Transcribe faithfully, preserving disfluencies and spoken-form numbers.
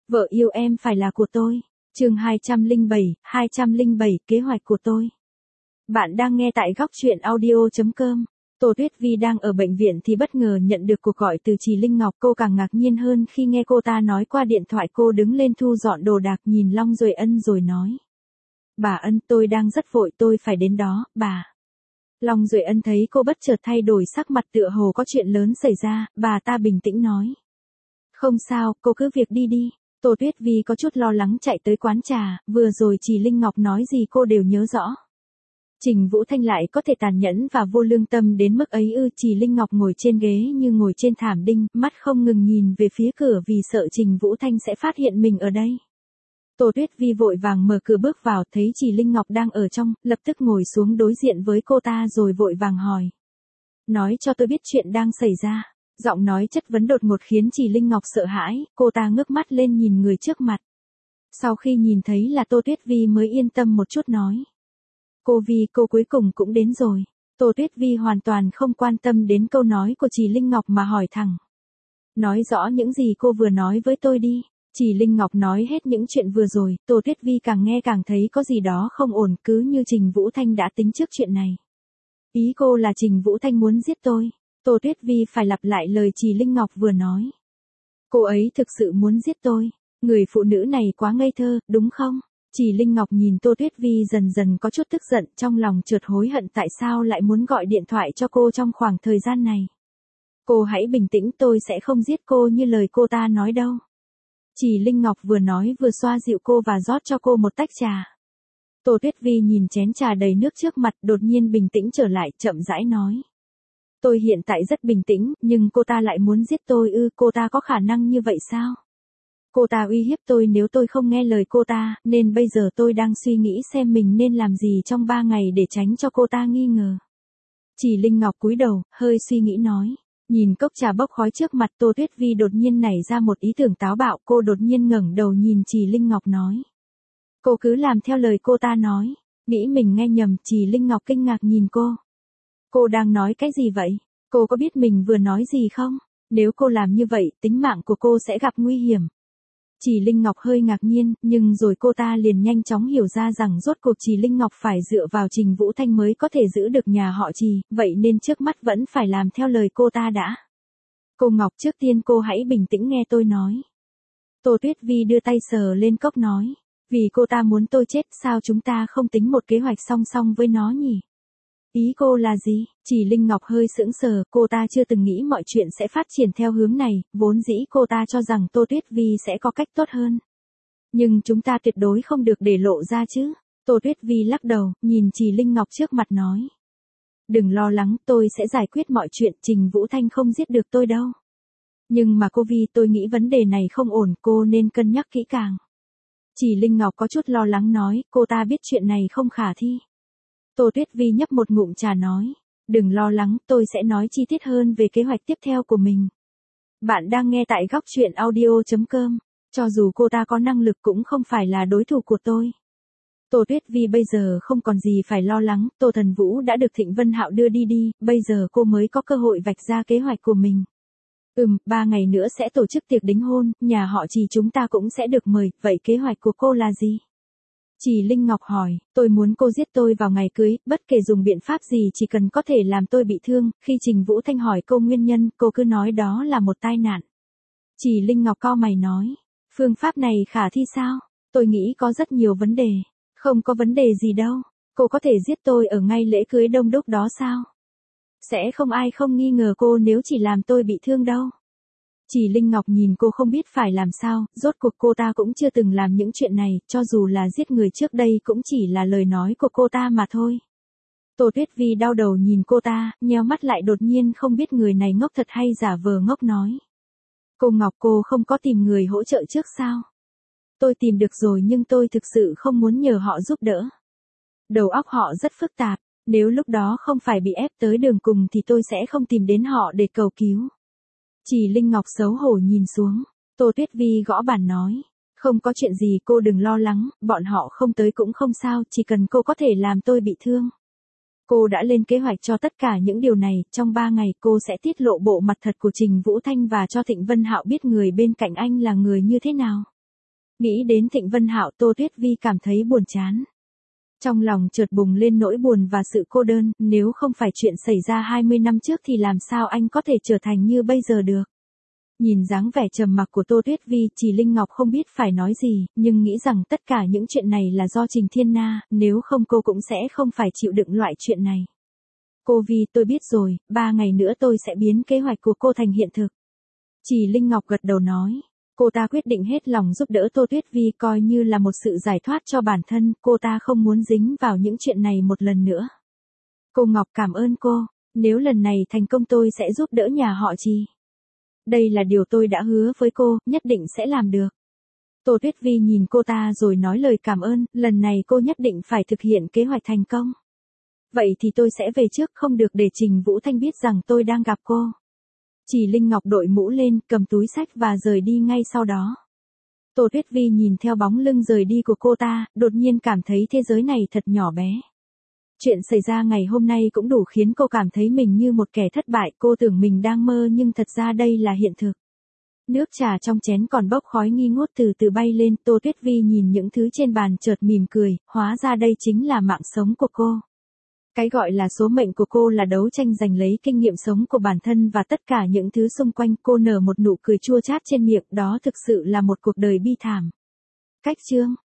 Vợ yêu em phải là của tôi. Chương hai trăm lẻ bảy, hai trăm lẻ bảy, kế hoạch của tôi. Bạn đang nghe tại góc truyện audio chấm com. Tô Tuyết Vi đang ở bệnh viện thì bất ngờ nhận được cuộc gọi từ chị Linh Ngọc. Cô càng ngạc nhiên hơn khi nghe cô ta nói qua điện thoại. Cô đứng lên thu dọn đồ đạc, nhìn Long Duệ Ân rồi nói: Bà Ân, tôi đang rất vội, tôi phải đến đó, bà. Long Duệ Ân thấy cô bất chợt thay đổi sắc mặt tựa hồ có chuyện lớn xảy ra, bà ta bình tĩnh nói: Không sao, cô cứ việc đi đi. Tô Tuyết Vi có chút lo lắng chạy tới quán trà, vừa rồi chị Linh Ngọc nói gì cô đều nhớ rõ. Trình Vũ Thanh lại có thể tàn nhẫn và vô lương tâm đến mức ấy ư? Chị Linh Ngọc ngồi trên ghế như ngồi trên thảm đinh, mắt không ngừng nhìn về phía cửa vì sợ Trình Vũ Thanh sẽ phát hiện mình ở đây. Tô Tuyết Vi vội vàng mở cửa bước vào, thấy chị Linh Ngọc đang ở trong, lập tức ngồi xuống đối diện với cô ta rồi vội vàng hỏi: Nói cho tôi biết chuyện đang xảy ra. Giọng nói chất vấn đột ngột khiến chị Linh Ngọc sợ hãi, cô ta ngước mắt lên nhìn người trước mặt. Sau khi nhìn thấy là Tô Tuyết Vi mới yên tâm một chút nói: Cô Vi, cô cuối cùng cũng đến rồi. Tô Tuyết Vi hoàn toàn không quan tâm đến câu nói của chị Linh Ngọc mà hỏi thẳng: Nói rõ những gì cô vừa nói với tôi đi. Chị Linh Ngọc nói hết những chuyện vừa rồi, Tô Tuyết Vi càng nghe càng thấy có gì đó không ổn, cứ như Trình Vũ Thanh đã tính trước chuyện này. Ý cô là Trình Vũ Thanh muốn giết tôi. Tô Tuyết Vi phải lặp lại lời chị Linh Ngọc vừa nói. Cô ấy thực sự muốn giết tôi. Người phụ nữ này quá ngây thơ, đúng không? Chị Linh Ngọc nhìn Tô Tuyết Vi dần dần có chút tức giận, trong lòng chợt hối hận tại sao lại muốn gọi điện thoại cho cô trong khoảng thời gian này. Cô hãy bình tĩnh, tôi sẽ không giết cô như lời cô ta nói đâu. Chị Linh Ngọc vừa nói vừa xoa dịu cô và rót cho cô một tách trà. Tô Tuyết Vi nhìn chén trà đầy nước trước mặt, đột nhiên bình tĩnh trở lại, chậm rãi nói: Tôi hiện tại rất bình tĩnh, nhưng cô ta lại muốn giết tôi ư? Cô ta có khả năng như vậy sao? Cô ta uy hiếp tôi nếu tôi không nghe lời cô ta, nên bây giờ tôi đang suy nghĩ xem mình nên làm gì trong ba ngày để tránh cho cô ta nghi ngờ. Chị Linh Ngọc cúi đầu, hơi suy nghĩ nói. Nhìn cốc trà bốc khói trước mặt, Tô Tuyết Vi đột nhiên nảy ra một ý tưởng táo bạo. Cô đột nhiên ngẩng đầu nhìn chị Linh Ngọc nói: Cô cứ làm theo lời cô ta nói. Nghĩ mình nghe nhầm, chị Linh Ngọc kinh ngạc nhìn cô. Cô đang nói cái gì vậy? Cô có biết mình vừa nói gì không? Nếu cô làm như vậy, tính mạng của cô sẽ gặp nguy hiểm. Chị Linh Ngọc hơi ngạc nhiên, nhưng rồi cô ta liền nhanh chóng hiểu ra rằng rốt cuộc chị Linh Ngọc phải dựa vào Trình Vũ Thanh mới có thể giữ được nhà họ Trì, vậy nên trước mắt vẫn phải làm theo lời cô ta đã. Cô Ngọc, trước tiên cô hãy bình tĩnh nghe tôi nói. Tô Tuyết Vi đưa tay sờ lên cốc nói: Vì cô ta muốn tôi chết, sao chúng ta không tính một kế hoạch song song với nó nhỉ? Ý cô là gì? Chị Linh Ngọc hơi sững sờ, cô ta chưa từng nghĩ mọi chuyện sẽ phát triển theo hướng này, vốn dĩ cô ta cho rằng Tô Tuyết Vi sẽ có cách tốt hơn. Nhưng chúng ta tuyệt đối không được để lộ ra chứ. Tô Tuyết Vi lắc đầu, nhìn chị Linh Ngọc trước mặt nói: Đừng lo lắng, tôi sẽ giải quyết mọi chuyện, Trình Vũ Thanh không giết được tôi đâu. Nhưng mà cô Vi, tôi nghĩ vấn đề này không ổn, cô nên cân nhắc kỹ càng. Chị Linh Ngọc có chút lo lắng nói, cô ta biết chuyện này không khả thi. Tô Tuyết Vi nhấp một ngụm trà nói: Đừng lo lắng, tôi sẽ nói chi tiết hơn về kế hoạch tiếp theo của mình. Bạn đang nghe tại góc truyện audio chấm com. Cho dù cô ta có năng lực cũng không phải là đối thủ của tôi. Tô Tuyết Vi bây giờ không còn gì phải lo lắng, Tô Thần Vũ đã được Thịnh Vân Hạo đưa đi đi, bây giờ cô mới có cơ hội vạch ra kế hoạch của mình. Ừm, ba ngày nữa sẽ tổ chức tiệc đính hôn, nhà họ Trì chúng ta cũng sẽ được mời, vậy kế hoạch của cô là gì? Chị Linh Ngọc hỏi: Tôi muốn cô giết tôi vào ngày cưới, bất kể dùng biện pháp gì chỉ cần có thể làm tôi bị thương. Khi Trình Vũ Thanh hỏi câu nguyên nhân, cô cứ nói đó là một tai nạn. Chị Linh Ngọc cau mày nói: Phương pháp này khả thi sao? Tôi nghĩ có rất nhiều vấn đề. Không có vấn đề gì đâu. Cô có thể giết tôi ở ngay lễ cưới đông đúc đó sao? Sẽ không ai không nghi ngờ cô nếu chỉ làm tôi bị thương đâu. Chị Linh Ngọc nhìn cô không biết phải làm sao, rốt cuộc cô ta cũng chưa từng làm những chuyện này, cho dù là giết người trước đây cũng chỉ là lời nói của cô ta mà thôi. Tô Tuyết Vi đau đầu nhìn cô ta, nheo mắt lại, đột nhiên không biết người này ngốc thật hay giả vờ ngốc nói: Cô Ngọc, cô không có tìm người hỗ trợ trước sao? Tôi tìm được rồi nhưng tôi thực sự không muốn nhờ họ giúp đỡ. Đầu óc họ rất phức tạp, nếu lúc đó không phải bị ép tới đường cùng thì tôi sẽ không tìm đến họ để cầu cứu. Chị Linh Ngọc xấu hổ nhìn xuống. Tô Tuyết Vi gõ bàn nói: Không có chuyện gì, cô đừng lo lắng, bọn họ không tới cũng không sao, chỉ cần cô có thể làm tôi bị thương. Cô đã lên kế hoạch cho tất cả những điều này, trong ba ngày cô sẽ tiết lộ bộ mặt thật của Trình Vũ Thanh và cho Thịnh Vân Hạo biết người bên cạnh anh là người như thế nào. Nghĩ đến Thịnh Vân Hạo, Tô Tuyết Vi cảm thấy buồn chán. Trong lòng chợt bùng lên nỗi buồn và sự cô đơn, nếu không phải chuyện xảy ra hai mươi năm trước thì làm sao anh có thể trở thành như bây giờ được. Nhìn dáng vẻ trầm mặc của Tô Tuyết Vi, Chỉ Linh Ngọc không biết phải nói gì, nhưng nghĩ rằng tất cả những chuyện này là do Trình Thiên Na, nếu không cô cũng sẽ không phải chịu đựng loại chuyện này. Cô Vi, tôi biết rồi, ba ngày nữa tôi sẽ biến kế hoạch của cô thành hiện thực. Chỉ Linh Ngọc gật đầu nói. Cô ta quyết định hết lòng giúp đỡ Tô Tuyết Vi, coi như là một sự giải thoát cho bản thân, cô ta không muốn dính vào những chuyện này một lần nữa. Cô Ngọc cảm ơn cô, nếu lần này thành công tôi sẽ giúp đỡ nhà họ Trì. Đây là điều tôi đã hứa với cô, nhất định sẽ làm được. Tô Tuyết Vi nhìn cô ta rồi nói lời cảm ơn, lần này cô nhất định phải thực hiện kế hoạch thành công. Vậy thì tôi sẽ về trước, không được để Trình Vũ Thanh biết rằng tôi đang gặp cô. Chỉ Linh Ngọc đội mũ lên, cầm túi xách và rời đi ngay sau đó. Tô Tuyết Vi nhìn theo bóng lưng rời đi của cô ta, đột nhiên cảm thấy thế giới này thật nhỏ bé. Chuyện xảy ra ngày hôm nay cũng đủ khiến cô cảm thấy mình như một kẻ thất bại, cô tưởng mình đang mơ nhưng thật ra đây là hiện thực. Nước trà trong chén còn bốc khói nghi ngút từ từ bay lên, Tô Tuyết Vi nhìn những thứ trên bàn chợt mỉm cười, hóa ra đây chính là mạng sống của cô. Cái gọi là số mệnh của cô là đấu tranh giành lấy kinh nghiệm sống của bản thân và tất cả những thứ xung quanh. Cô nở một nụ cười chua chát trên miệng, đó thực sự là một cuộc đời bi thảm. Cách chương